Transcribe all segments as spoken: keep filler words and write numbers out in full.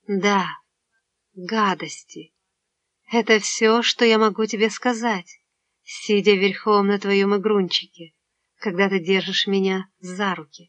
Да, гадости. Это все, что я могу тебе сказать, сидя верхом на твоем игрунчике, когда ты держишь меня за руки.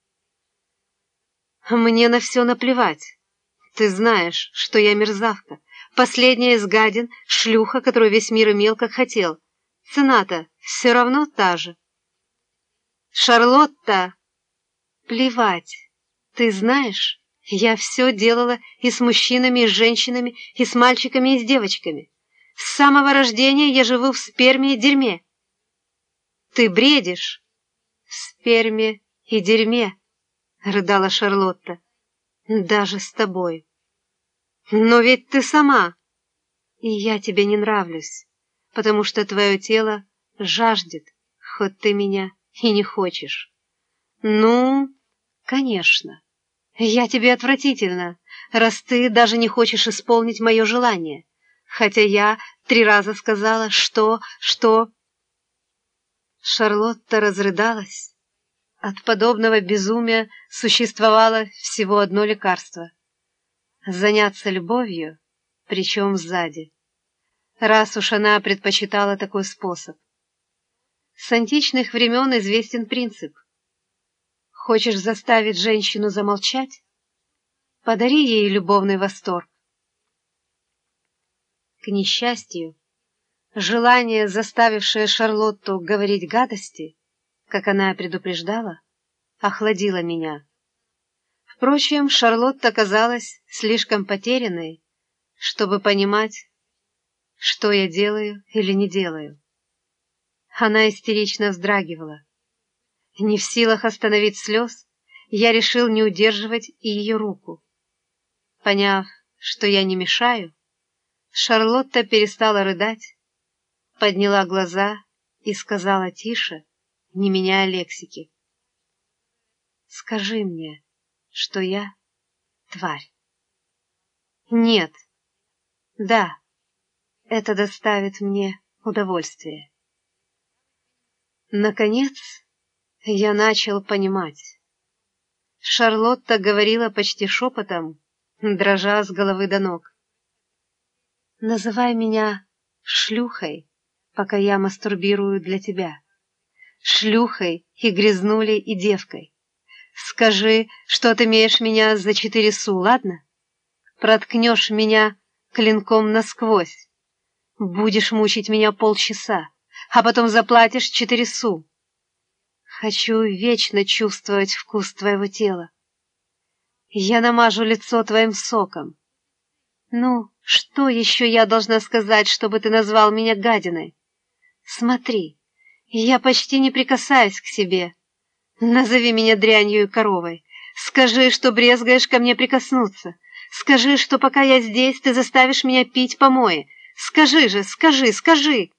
Мне на все наплевать. Ты знаешь, что я мерзавка, последняя из гадин, шлюха, которую весь мир имел, как хотел. Цена-то все равно та же. Шарлотта, плевать. Ты знаешь, я все делала и с мужчинами, и с женщинами, и с мальчиками, и с девочками. С самого рождения я живу в сперме и дерьме. Ты бредишь. В сперме и дерьме, рыдала Шарлотта. Даже с тобой. Но ведь ты сама. И я тебе не нравлюсь, потому что твое тело жаждет, хоть ты меня и не хочешь. Ну, конечно, я тебе отвратительна, раз ты даже не хочешь исполнить мое желание, хотя я три раза сказала, что, что... Шарлотта разрыдалась. От подобного безумия существовало всего одно лекарство — заняться любовью, причем сзади, раз уж она предпочитала такой способ. С античных времен известен принцип. Хочешь заставить женщину замолчать? Подари ей любовный восторг. К несчастью, желание, заставившее Шарлотту говорить гадости, как она предупреждала, охладило меня. Впрочем, Шарлотта оказалась слишком потерянной, чтобы понимать, что я делаю или не делаю. Она истерично вздрагивала. Не в силах остановить слез, я решил не удерживать и ее руку. Поняв, что я не мешаю, Шарлотта перестала рыдать, подняла глаза и сказала тише, не меняя лексики: «Скажи мне, что я тварь». «Нет, да, это доставит мне удовольствие». Наконец, я начал понимать. Шарлотта говорила почти шепотом, дрожа с головы до ног. «Называй меня шлюхой, пока я мастурбирую для тебя. Шлюхой и грязнулей и девкой. Скажи, что отымеешь меня за четыре су, ладно? Проткнешь меня клинком насквозь. Будешь мучить меня полчаса, а потом заплатишь четыре су. Хочу вечно чувствовать вкус твоего тела. Я намажу лицо твоим соком. Ну, что еще я должна сказать, чтобы ты назвал меня гадиной? Смотри, я почти не прикасаюсь к себе. Назови меня дрянью и коровой. Скажи, что брезгаешь ко мне прикоснуться. Скажи, что пока я здесь, ты заставишь меня пить помои. Скажи же, скажи, скажи!»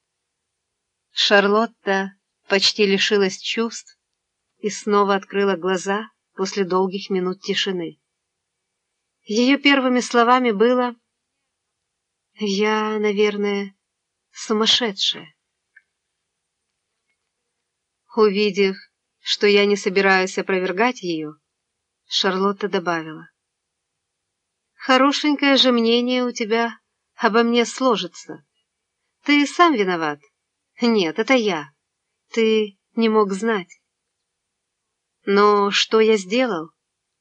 Шарлотта почти лишилась чувств и снова открыла глаза после долгих минут тишины. Ее первыми словами было: «Я, наверное, сумасшедшая». Увидев, что я не собираюсь опровергать ее, Шарлотта добавила: «Хорошенькое же мнение у тебя обо мне сложится. Ты сам виноват. Нет, это я. Ты не мог знать». «Но что я сделал?»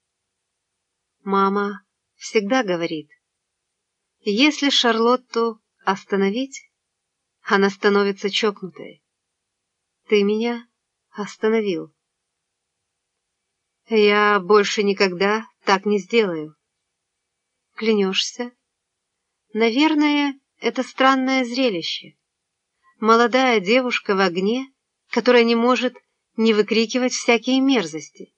Мама всегда говорит, если Шарлотту остановить, она становится чокнутой. Ты меня остановил. Я больше никогда так не сделаю. Клянешься? Наверное, это странное зрелище. Молодая девушка в огне, которая не может не выкрикивать всякие мерзости.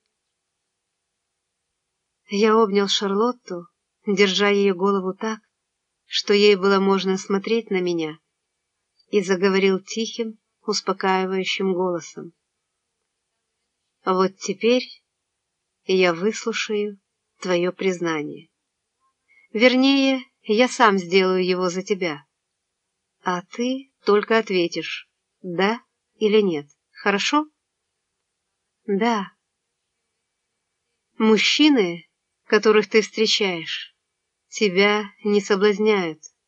Я обнял Шарлотту, держа ее голову так, что ей было можно смотреть на меня, и заговорил тихим, успокаивающим голосом: «Вот теперь я выслушаю твое признание. Вернее, я сам сделаю его за тебя, а ты только ответишь, да или нет, хорошо?» «Да». «Мужчины, которых ты встречаешь, тебя не соблазняют.